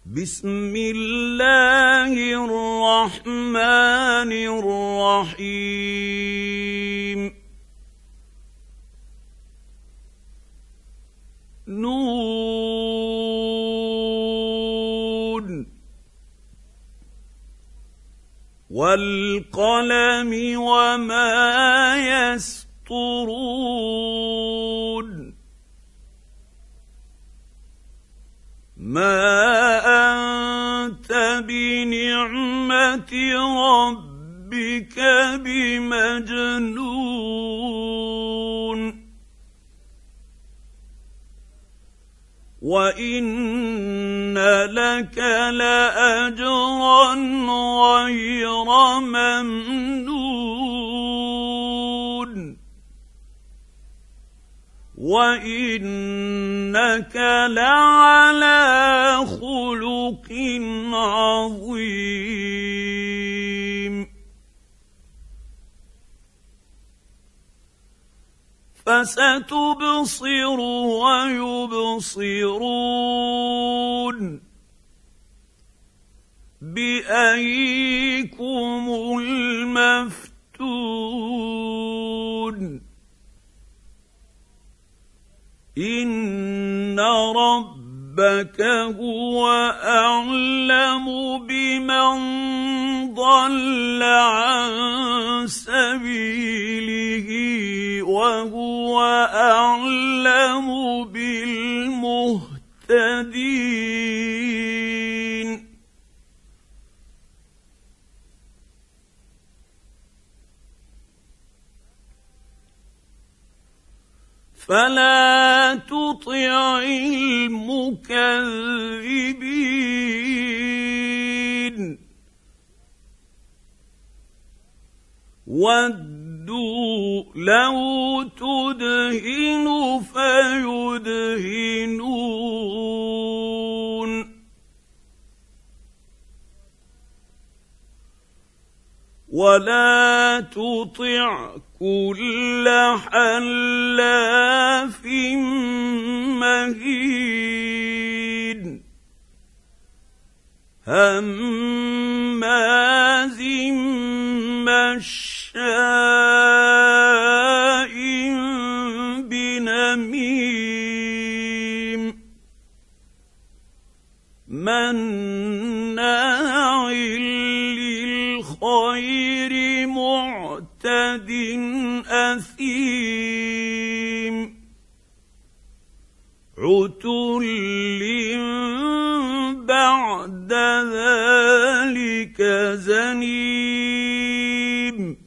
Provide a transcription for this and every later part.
بسم الله الرحمن الرحيم نون والقلم وما يسطرون ما أنت بنعمة ربك بمجنون وإن لك لأجرا غير ممنون وإنك لعلى خلق عظيم فستبصر ويبصرون بأيكم المفتون إن ربك هو أعلم بمن ضل عن سبيله وهو أعلم بالمهتدين فلا تطع المكذبين ودوا لو تدهن فيدهنون ولا تطع كل حلاف مهين هماز مشاء بنميم مناع للخير معتد أثيم عتل بعد ذلك زنيم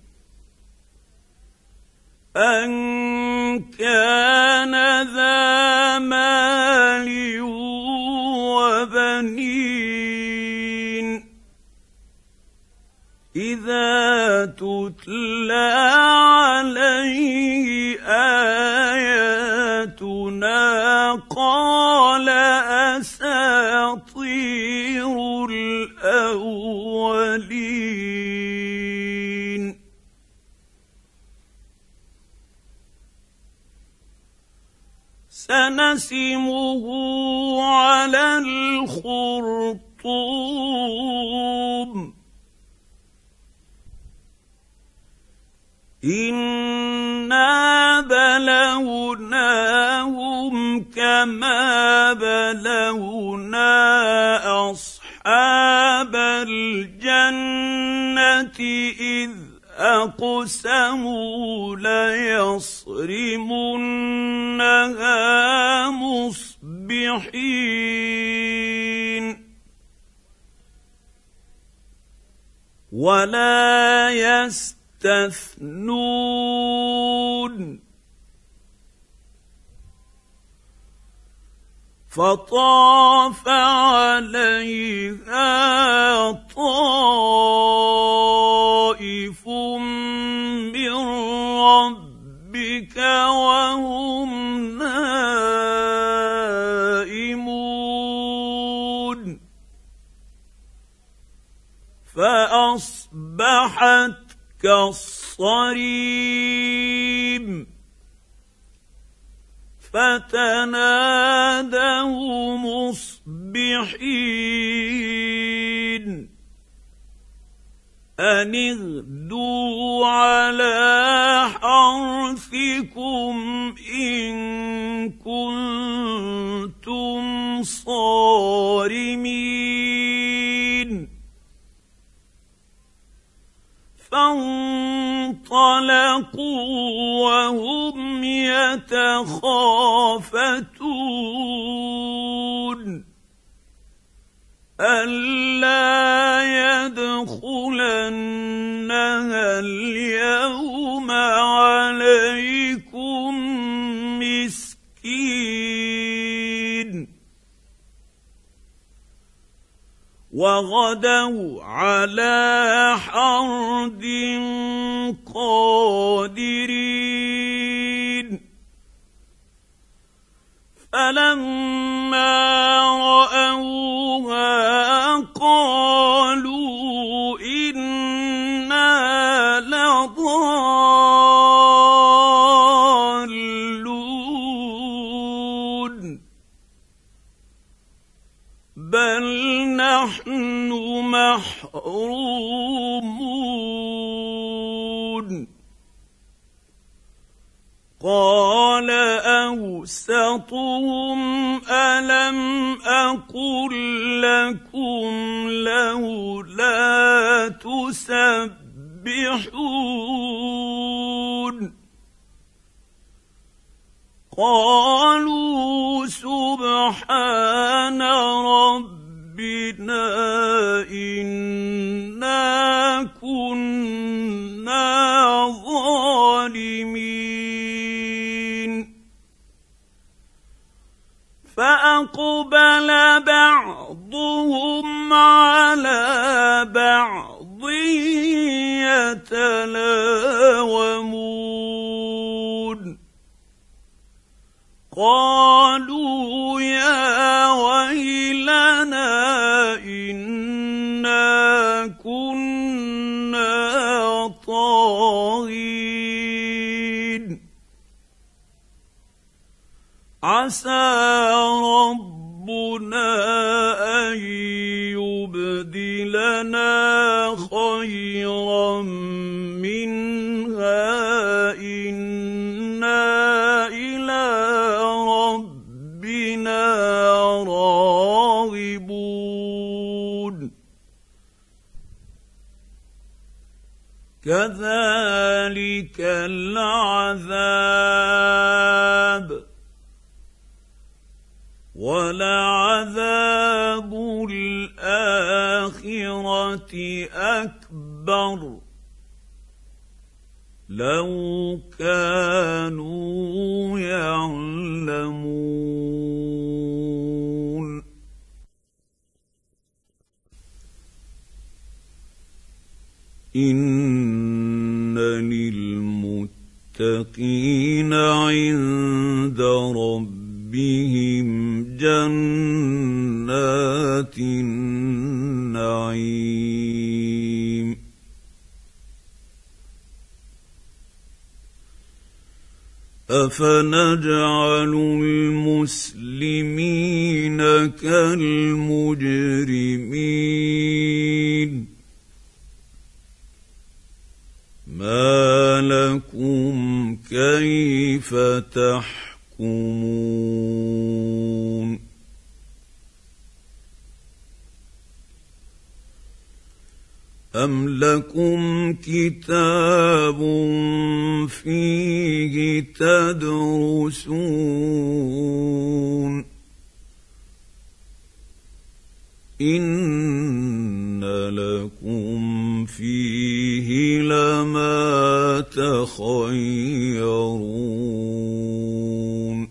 أن كان ذا مال وبنين إذا تتلى عليه آياتنا قال أساطير الأولين سنسمه على الخرطوم إنا بلوناهم كما بلونا أصحاب الجنة إذ أقسموا ليصرمنها مصبحين ولا يستثنون فطاف عليها طائف من ربك وهم نائمون فأصبحت كالصريم فتنادوا مصبحين أن اغدوا على حرثكم إن كنتم صارمين فانطلقوا وهم يتخافتون ألا يدخلنها اليوم عليكم مسكين وغدوا على حرد قادرين فلما رأوها قالوا إنا لضالون بل نحن محرومون قال أوسطهم ألم أقل لكم لولا تسبحون قالوا سبحان ربنا إنا كنا ظالمين فأقبل بعضهم على بعض يتلاومون قالوا يا ويلنا إنا كنا طاغين عسى ربنا أن يبدلنا خيرا منها إنا إلى ربنا راغبون كذلك العذاب ولعذاب الآخرة أكبر لو كانوا يعلمون إن للمتقين عند ربهم جنات النعيم أفنجعل المسلمين كالمجرمين ما لكم كيف تحكمون أم لكم كتاب فيه تدرسون إن لكم فيه لما تخيرون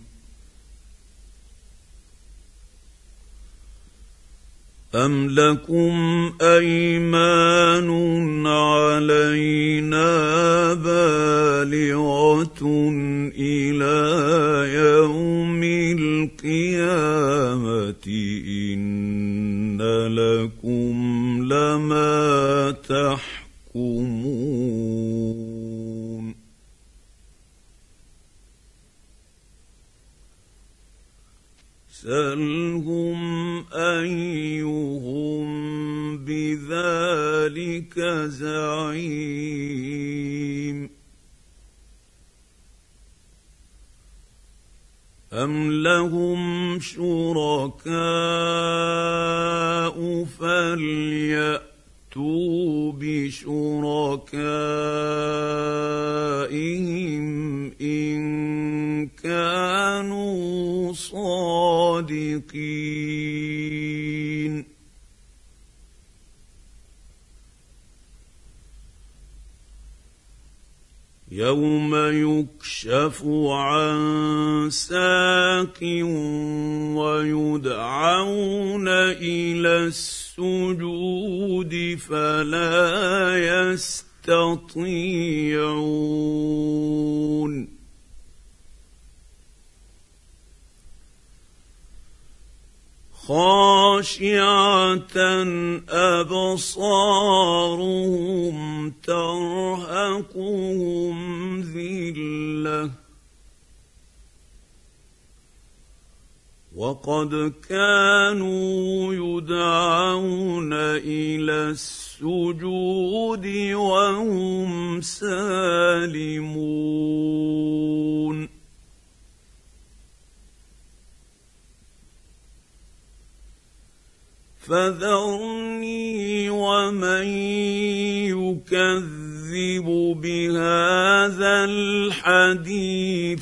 أم لكم أيمان علينا بالغة إلى يوم القيامة إن لكم لما تحكمون سل فاسالهم ايهم بذلك زعيم أم لهم شركاء فليأتوا بشركائهم إن كانوا صادقين يوم يكشف عن ساق ويدعون إلى السجود فلا يستطيعون خاشعة أبصارهم ترهقهم ذلة وقد كانوا يدعون إلى السجود وهم سالمون فذرني ومن يكذب بهذا الحديث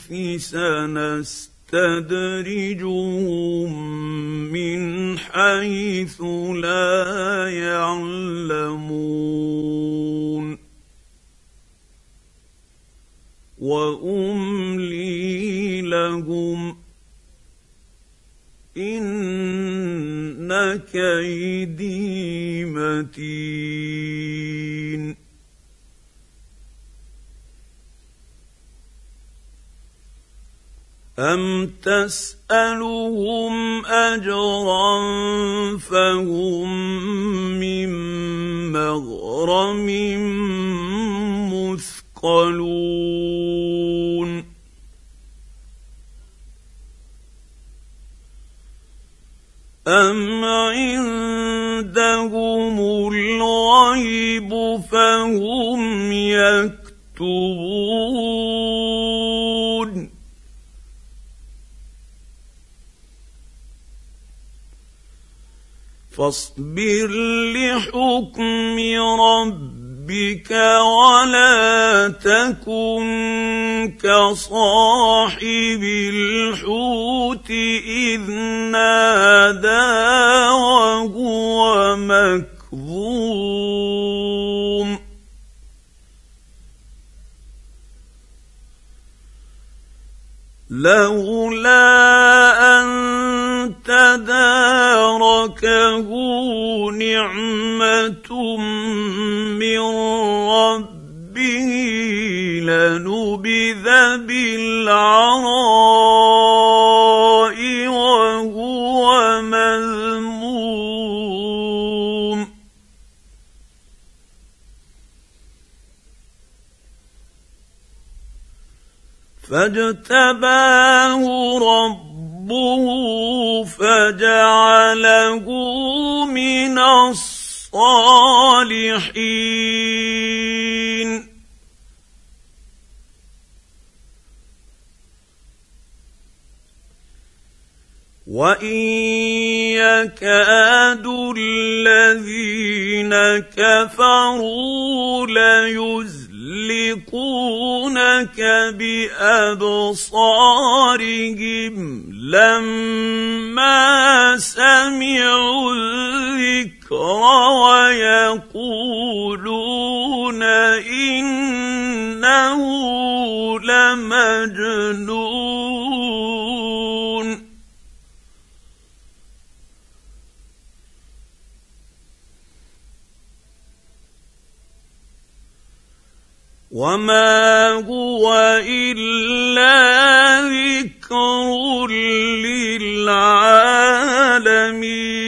سنستدرجهم من حيث لا يعلمون وأملي لهم إن كيدي متين أم تسألهم أجرا فهم من مغرم مثقلون أم عندهم الغيب فهم يكتبون فاصبر لحكم ربك ولا تكن كصاحب الحوت إذ نادى وهو مكظوم لولا أن تداركه نعمة من ربه لنبذ بالعراء وهو مذموم فاجتباه ربه فجعله من الصالحين وإن يكاد الذين كفروا ليزلقونك بأبصارهم لما سمعوا الذكر ويقولون إنه لمجنون وما هو إلا ذكر للعالمين